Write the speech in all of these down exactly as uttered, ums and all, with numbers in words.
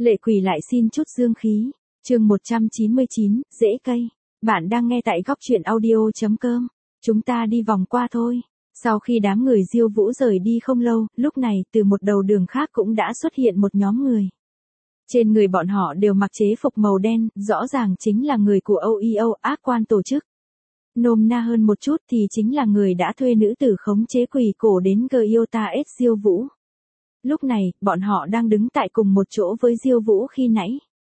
Lệ Quỷ lại xin chút dương khí. Chương một trăm chín mươi chín, rễ cây. Bạn đang nghe tại góc truyện audio chấm com. Chúng ta đi vòng qua thôi. Sau khi đám người Diêu Vũ rời đi không lâu, lúc này từ một đầu đường khác cũng đã xuất hiện một nhóm người. Trên người bọn họ đều mặc chế phục màu đen, rõ ràng chính là người của o e o, ác quan tổ chức. Nôm na hơn một chút thì chính là người đã thuê nữ tử khống chế quỷ cổ đến Gyota S Diêu Vũ. Lúc này, bọn họ đang đứng tại cùng một chỗ với Diêu Vũ khi nãy.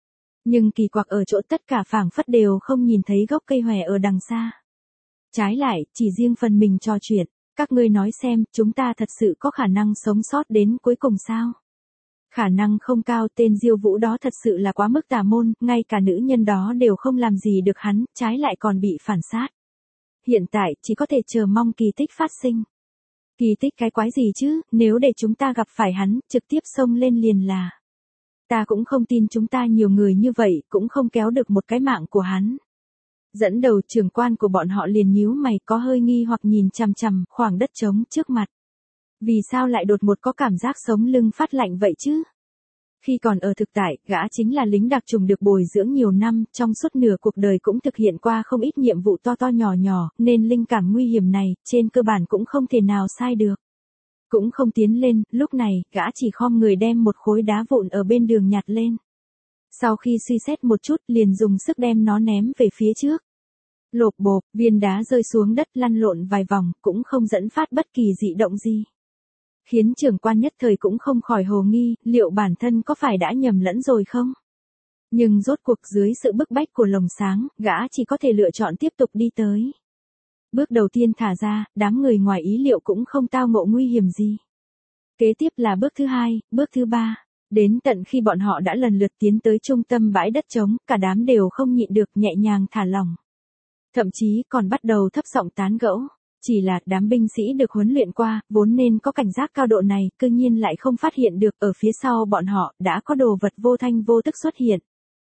Nhưng kỳ quặc ở chỗ tất cả phảng phất đều không nhìn thấy gốc cây hòe ở đằng xa. Trái lại, chỉ riêng phần mình trò chuyện, các ngươi nói xem, chúng ta thật sự có khả năng sống sót đến cuối cùng sao? Khả năng không cao, tên Diêu Vũ đó thật sự là quá mức tà môn, ngay cả nữ nhân đó đều không làm gì được hắn, trái lại còn bị phản sát. Hiện tại, chỉ có thể chờ mong kỳ tích phát sinh. Kỳ tích cái quái gì chứ, nếu để chúng ta gặp phải hắn, trực tiếp xông lên liền là. Ta cũng không tin chúng ta nhiều người như vậy, cũng không kéo được một cái mạng của hắn. Dẫn đầu trưởng quan của bọn họ liền nhíu mày, có hơi nghi hoặc nhìn chằm chằm khoảng đất trống trước mặt. Vì sao lại đột ngột có cảm giác sống lưng phát lạnh vậy chứ? Khi còn ở thực tại, gã chính là lính đặc chủng được bồi dưỡng nhiều năm, trong suốt nửa cuộc đời cũng thực hiện qua không ít nhiệm vụ to to nhỏ nhỏ, nên linh cảm nguy hiểm này, trên cơ bản cũng không thể nào sai được. Cũng không tiến lên, lúc này, gã chỉ khom người đem một khối đá vụn ở bên đường nhặt lên. Sau khi suy xét một chút, liền dùng sức đem nó ném về phía trước. Lộp bộp, viên đá rơi xuống đất lăn lộn vài vòng, cũng không dẫn phát bất kỳ dị động gì. Khiến trưởng quan nhất thời cũng không khỏi hồ nghi, liệu bản thân có phải đã nhầm lẫn rồi không? Nhưng rốt cuộc dưới sự bức bách của lồng sáng, gã chỉ có thể lựa chọn tiếp tục đi tới. Bước đầu tiên thả ra, đám người ngoài ý liệu cũng không tao ngộ nguy hiểm gì. Kế tiếp là bước thứ hai, bước thứ ba. Đến tận khi bọn họ đã lần lượt tiến tới trung tâm bãi đất trống, cả đám đều không nhịn được nhẹ nhàng thả lỏng. Thậm chí còn bắt đầu thấp giọng tán gẫu. Chỉ là đám binh sĩ được huấn luyện qua, vốn nên có cảnh giác cao độ này, cư nhiên lại không phát hiện được ở phía sau bọn họ đã có đồ vật vô thanh vô tức xuất hiện.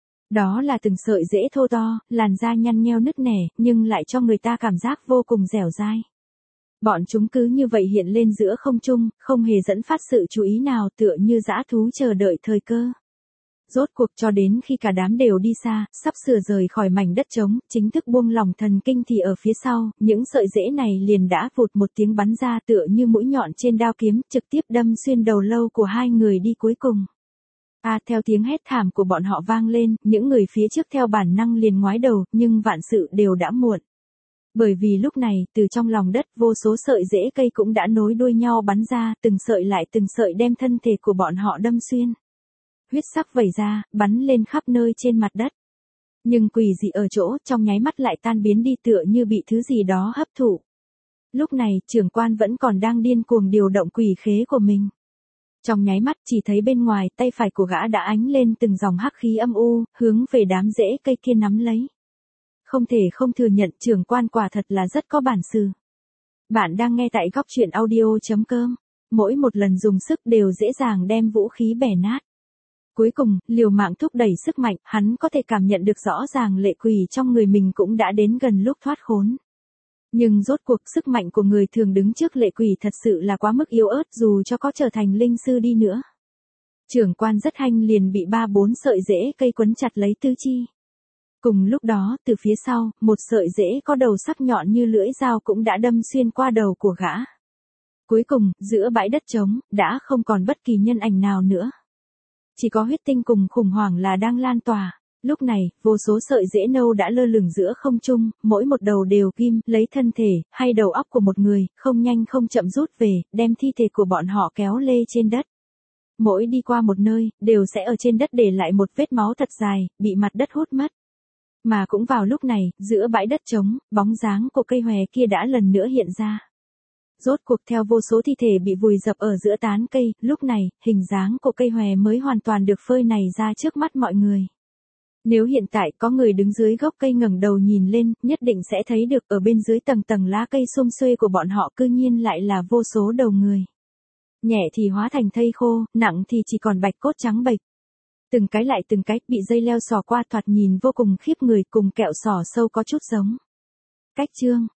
Đó là từng sợi rễ thô to, làn da nhăn nheo nứt nẻ, nhưng lại cho người ta cảm giác vô cùng dẻo dai. Bọn chúng cứ như vậy hiện lên giữa không trung, không hề dẫn phát sự chú ý nào, tựa như dã thú chờ đợi thời cơ. Rốt cuộc cho đến khi cả đám đều đi xa, sắp sửa rời khỏi mảnh đất trống, chính thức buông lỏng thần kinh thì ở phía sau, những sợi rễ này liền đã vụt một tiếng bắn ra tựa như mũi nhọn trên đao kiếm, trực tiếp đâm xuyên đầu lâu của hai người đi cuối cùng. À, theo tiếng hét thảm của bọn họ vang lên, những người phía trước theo bản năng liền ngoái đầu, nhưng vạn sự đều đã muộn. Bởi vì lúc này, từ trong lòng đất, vô số sợi rễ cây cũng đã nối đuôi nhau bắn ra, từng sợi lại từng sợi đem thân thể của bọn họ đâm xuyên. Huyết sắc vẩy ra, bắn lên khắp nơi trên mặt đất. Nhưng quỷ dị ở chỗ, trong nháy mắt lại tan biến đi tựa như bị thứ gì đó hấp thụ. Lúc này, trưởng quan vẫn còn đang điên cuồng điều động quỷ khế của mình. Trong nháy mắt, chỉ thấy bên ngoài, tay phải của gã đã ánh lên từng dòng hắc khí âm u, hướng về đám rễ cây kia nắm lấy. Không thể không thừa nhận trưởng quan quả thật là rất có bản sự. Bạn đang nghe tại góc truyện audio chấm com. Mỗi một lần dùng sức đều dễ dàng đem vũ khí bẻ nát. Cuối cùng, liều mạng thúc đẩy sức mạnh, hắn có thể cảm nhận được rõ ràng lệ quỷ trong người mình cũng đã đến gần lúc thoát khốn. Nhưng rốt cuộc sức mạnh của người thường đứng trước lệ quỷ thật sự là quá mức yếu ớt dù cho có trở thành linh sư đi nữa. Trưởng quan rất hanh liền bị ba bốn sợi rễ cây quấn chặt lấy tứ chi. Cùng lúc đó, từ phía sau, một sợi rễ có đầu sắc nhọn như lưỡi dao cũng đã đâm xuyên qua đầu của gã. Cuối cùng, giữa bãi đất trống, đã không còn bất kỳ nhân ảnh nào nữa. Chỉ có huyết tinh cùng khủng hoảng là đang lan tỏa. Lúc này, vô số sợi rễ nâu đã lơ lửng giữa không trung, mỗi một đầu đều ghim, lấy thân thể, hay đầu óc của một người, không nhanh không chậm rút về, đem thi thể của bọn họ kéo lê trên đất. Mỗi đi qua một nơi, đều sẽ ở trên đất để lại một vết máu thật dài, bị mặt đất hút mất. Mà cũng vào lúc này, giữa bãi đất trống, bóng dáng của cây hòe kia đã lần nữa hiện ra. Rốt cuộc theo vô số thi thể bị vùi dập ở giữa tán cây, lúc này, hình dáng của cây hòe mới hoàn toàn được phơi này ra trước mắt mọi người. Nếu hiện tại có người đứng dưới gốc cây ngẩng đầu nhìn lên, nhất định sẽ thấy được ở bên dưới tầng tầng lá cây xum xuê của bọn họ cư nhiên lại là vô số đầu người. Nhẹ thì hóa thành thây khô, nặng thì chỉ còn bạch cốt trắng bệch. Từng cái lại từng cái bị dây leo xỏ qua thoạt nhìn vô cùng khiếp người cùng kẹo xỏ sâu có chút giống. Cách chương